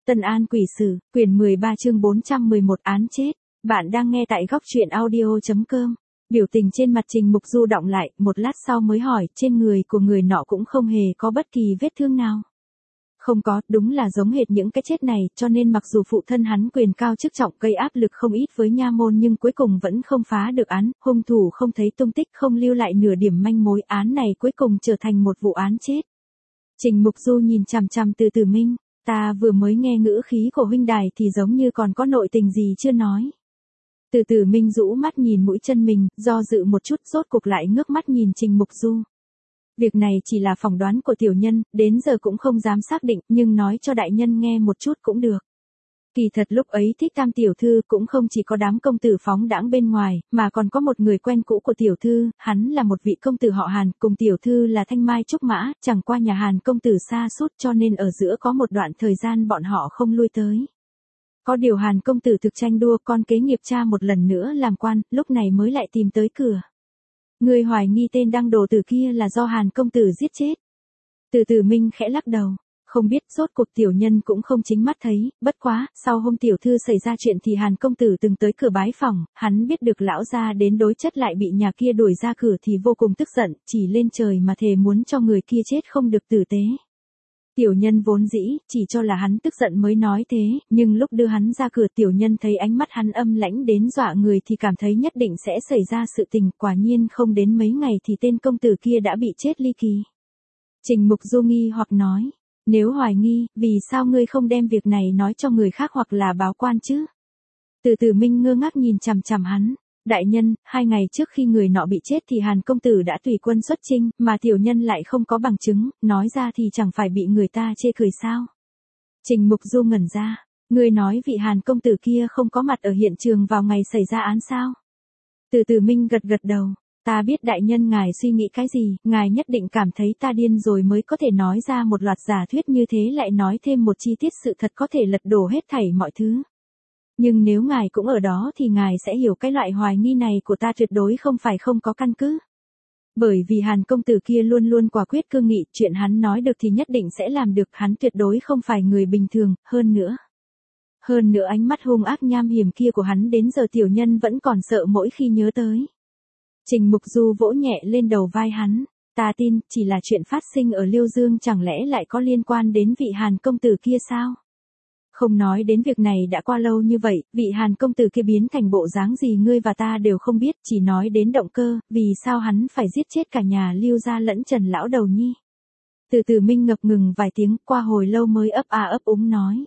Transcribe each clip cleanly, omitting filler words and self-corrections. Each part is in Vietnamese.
Tân An Quỷ Sử, quyển 13 chương 411 án chết. Bạn đang nghe tại góc truyện audio.com. Biểu tình trên mặt Trình Mục Du đọng lại, một lát sau mới hỏi, trên người của người nọ cũng không hề có bất kỳ vết thương nào. Không có, đúng là giống hệt những cái chết này, cho nên mặc dù phụ thân hắn quyền cao chức trọng gây áp lực không ít với nha môn nhưng cuối cùng vẫn không phá được án, hung thủ không thấy tung tích, không lưu lại nửa điểm manh mối, án này cuối cùng trở thành một vụ án chết. Trình Mục Du nhìn chằm chằm Từ Tử Minh, ta vừa mới nghe ngữ khí của huynh đài thì giống như còn có nội tình gì chưa nói. Từ Tử Minh rũ mắt nhìn mũi chân mình, do dự một chút rốt cuộc lại ngước mắt nhìn Trình Mục Du. Việc này chỉ là phỏng đoán của tiểu nhân, đến giờ cũng không dám xác định, nhưng nói cho đại nhân nghe một chút cũng được. Kỳ thật lúc ấy Thích Tam tiểu thư cũng không chỉ có đám công tử phóng đãng bên ngoài, mà còn có một người quen cũ của tiểu thư, hắn là một vị công tử họ Hàn, cùng tiểu thư là Thanh Mai Trúc Mã, chẳng qua nhà Hàn công tử xa sút cho nên ở giữa có một đoạn thời gian bọn họ không lui tới. Có điều Hàn công tử thực tranh đua con kế nghiệp cha một lần nữa làm quan, lúc này mới lại tìm tới cửa. Người hoài nghi tên đăng đồ tử kia là do Hàn công tử giết chết. Từ Tử Minh khẽ lắc đầu, không biết rốt cuộc tiểu nhân cũng không chính mắt thấy, bất quá, sau hôm tiểu thư xảy ra chuyện thì Hàn công tử từng tới cửa bái phòng, hắn biết được lão gia đến đối chất lại bị nhà kia đuổi ra cửa thì vô cùng tức giận, chỉ lên trời mà thề muốn cho người kia chết không được tử tế. Tiểu nhân vốn dĩ, chỉ cho là hắn tức giận mới nói thế, nhưng lúc đưa hắn ra cửa tiểu nhân thấy ánh mắt hắn âm lãnh đến dọa người thì cảm thấy nhất định sẽ xảy ra sự tình, quả nhiên không đến mấy ngày thì tên công tử kia đã bị chết ly kỳ. Trình Mục Du nghi hoặc nói, nếu hoài nghi, vì sao ngươi không đem việc này nói cho người khác hoặc là báo quan chứ? Từ Tử Minh ngơ ngác nhìn chằm chằm hắn. Đại nhân, 2 ngày trước khi người nọ bị chết thì Hàn công tử đã tùy quân xuất chinh, mà tiểu nhân lại không có bằng chứng, nói ra thì chẳng phải bị người ta chê cười sao? Trình Mục Du ngẩn ra, ngươi nói vị Hàn công tử kia không có mặt ở hiện trường vào ngày xảy ra án sao? Từ Tử Minh gật gật đầu, ta biết đại nhân ngài suy nghĩ cái gì, ngài nhất định cảm thấy ta điên rồi mới có thể nói ra một loạt giả thuyết như thế lại nói thêm một chi tiết sự thật có thể lật đổ hết thảy mọi thứ. Nhưng nếu ngài cũng ở đó thì ngài sẽ hiểu cái loại hoài nghi này của ta tuyệt đối không phải không có căn cứ. Bởi vì Hàn công tử kia luôn luôn quả quyết cương nghị, chuyện hắn nói được thì nhất định sẽ làm được, hắn tuyệt đối không phải người bình thường, hơn nữa ánh mắt hung ác nham hiểm kia của hắn đến giờ tiểu nhân vẫn còn sợ mỗi khi nhớ tới. Trình Mục Du vỗ nhẹ lên đầu vai hắn, ta tin, chỉ là chuyện phát sinh ở Liêu Dương chẳng lẽ lại có liên quan đến vị Hàn công tử kia sao? Không nói đến việc này đã qua lâu như vậy, vị Hàn công tử kia biến thành bộ dáng gì ngươi và ta đều không biết, chỉ nói đến động cơ, vì sao hắn phải giết chết cả nhà Liêu gia lẫn Trần lão đầu nhi. Từ Tử Minh ngập ngừng vài tiếng, qua hồi lâu mới ấp úng nói.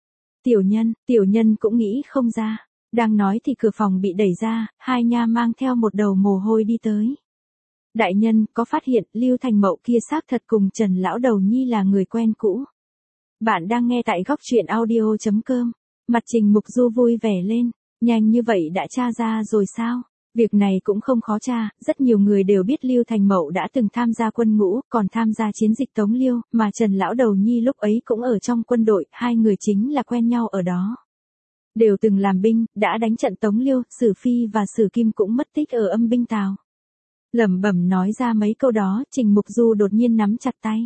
Tiểu nhân cũng nghĩ không ra. Đang nói thì cửa phòng bị đẩy ra, hai nha mang theo một đầu mồ hôi đi tới. Đại nhân, có phát hiện Lưu Thành Mậu kia xác thật cùng Trần lão đầu nhi là người quen cũ. Bạn đang nghe tại góc truyện audio.com. Mặt Trình Mục Du vui vẻ lên, nhanh như vậy đã tra ra rồi sao? Việc này cũng không khó tra, rất nhiều người đều biết Lưu Thành Mậu đã từng tham gia quân ngũ, còn tham gia chiến dịch Tống Liêu, mà Trần lão đầu nhi lúc ấy cũng ở trong quân đội, hai người chính là quen nhau ở đó. Đều từng làm binh, đã đánh trận Tống Liêu, Sử Phi và Sử Kim cũng mất tích ở âm binh Tào. Lẩm bẩm nói ra mấy câu đó, Trình Mục Du đột nhiên nắm chặt tay.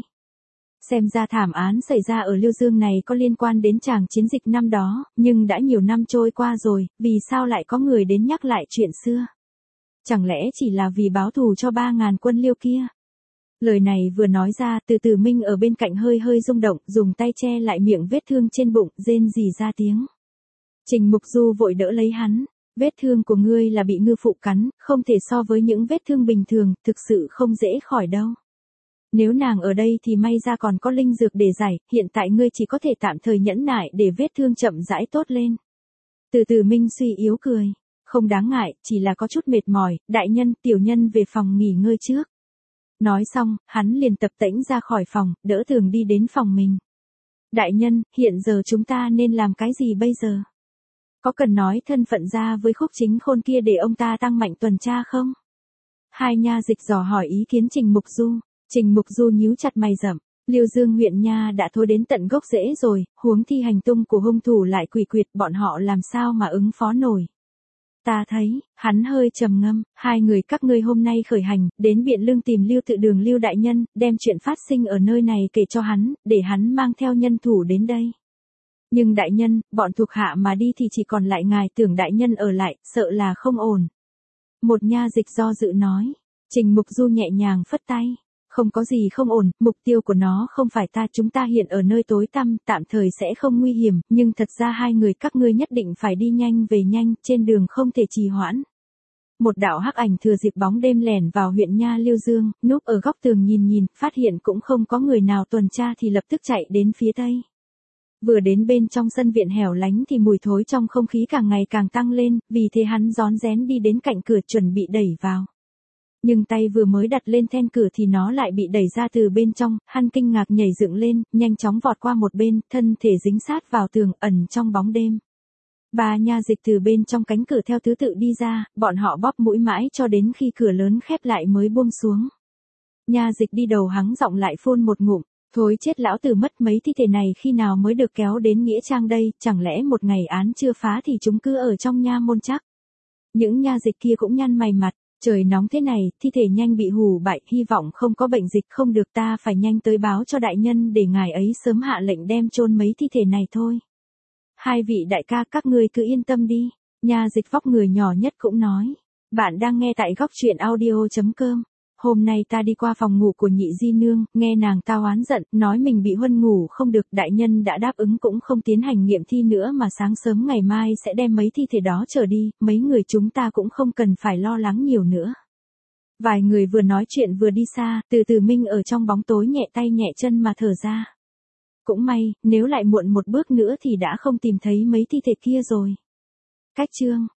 Xem ra thảm án xảy ra ở Liêu Dương này có liên quan đến tràng chiến dịch năm đó, nhưng đã nhiều năm trôi qua rồi, vì sao lại có người đến nhắc lại chuyện xưa? Chẳng lẽ chỉ là vì báo thù cho 3.000 quân Liêu kia? Lời này vừa nói ra, Từ Tử Minh ở bên cạnh hơi rung động, dùng tay che lại miệng vết thương trên bụng, rên rỉ ra tiếng. Trình Mục Du vội đỡ lấy hắn, vết thương của ngươi là bị ngư phụ cắn, không thể so với những vết thương bình thường, thực sự không dễ khỏi đâu. Nếu nàng ở đây thì may ra còn có linh dược để giải, hiện tại ngươi chỉ có thể tạm thời nhẫn nại để vết thương chậm rãi tốt lên. Từ Tử Minh suy yếu cười, không đáng ngại, chỉ là có chút mệt mỏi, đại nhân, tiểu nhân về phòng nghỉ ngơi trước. Nói xong, hắn liền tập tễnh ra khỏi phòng, đỡ Thường đi đến phòng mình. Đại nhân, hiện giờ chúng ta nên làm cái gì bây giờ? Có cần nói thân phận ra với Khúc Chính Khôn kia để ông ta tăng mạnh tuần tra không? Hai nha dịch dò hỏi ý kiến Trình Mục Du. Trình Mục Du nhíu chặt mày rậm, Liêu Dương huyện nha đã thối đến tận gốc rễ rồi, huống thi hành tung của hung thủ lại quỷ quyệt, bọn họ làm sao mà ứng phó nổi. Ta thấy, hắn hơi trầm ngâm, hai người các ngươi hôm nay khởi hành, đến Biện Lương tìm Lưu Tự Đường Lưu đại nhân, đem chuyện phát sinh ở nơi này kể cho hắn, để hắn mang theo nhân thủ đến đây. Nhưng đại nhân, bọn thuộc hạ mà đi thì chỉ còn lại ngài, tưởng đại nhân ở lại, sợ là không ổn. Một nha dịch do dự nói. Trình Mục Du nhẹ nhàng phất tay. Không có gì không ổn, mục tiêu của nó không phải ta, chúng ta hiện ở nơi tối tăm, tạm thời sẽ không nguy hiểm, nhưng thật ra hai người các ngươi nhất định phải đi nhanh về nhanh, trên đường không thể trì hoãn. Một đạo hắc ảnh thừa dịp bóng đêm lẻn vào huyện Nha Liêu Dương, núp ở góc tường nhìn, phát hiện cũng không có người nào tuần tra thì lập tức chạy đến phía tây. Vừa đến bên trong sân viện hẻo lánh thì mùi thối trong không khí càng ngày càng tăng lên, vì thế hắn rón rén đi đến cạnh cửa chuẩn bị đẩy vào. Nhưng tay vừa mới đặt lên then cửa thì nó lại bị đẩy ra từ bên trong, hắn kinh ngạc nhảy dựng lên, nhanh chóng vọt qua một bên, thân thể dính sát vào tường, ẩn trong bóng đêm. Ba nha dịch từ bên trong cánh cửa theo thứ tự đi ra, bọn họ bóp mũi mãi cho đến khi cửa lớn khép lại mới buông xuống. Nha dịch đi đầu hắng giọng lại phun một ngụm, thối chết lão tử, mất mấy thi thể này khi nào mới được kéo đến nghĩa trang đây, chẳng lẽ một ngày án chưa phá thì chúng cứ ở trong nha môn chắc. Những nha dịch kia cũng nhăn mày mặt, trời nóng thế này, thi thể nhanh bị hủ bại, hy vọng không có bệnh dịch, không được, ta phải nhanh tới báo cho đại nhân để ngài ấy sớm hạ lệnh đem chôn mấy thi thể này thôi. Hai vị đại ca, các ngươi cứ yên tâm đi, nha dịch vóc người nhỏ nhất cũng nói. Bạn đang nghe tại góc truyện audio.com. Hôm nay ta đi qua phòng ngủ của nhị di nương, nghe nàng ta oán giận, nói mình bị huân ngủ không được, đại nhân đã đáp ứng cũng không tiến hành nghiệm thi nữa mà sáng sớm ngày mai sẽ đem mấy thi thể đó trở đi, mấy người chúng ta cũng không cần phải lo lắng nhiều nữa. Vài người vừa nói chuyện vừa đi xa, từ từ Minh ở trong bóng tối nhẹ tay nhẹ chân mà thở ra. Cũng may, nếu lại muộn một bước nữa thì đã không tìm thấy mấy thi thể kia rồi. Cách chương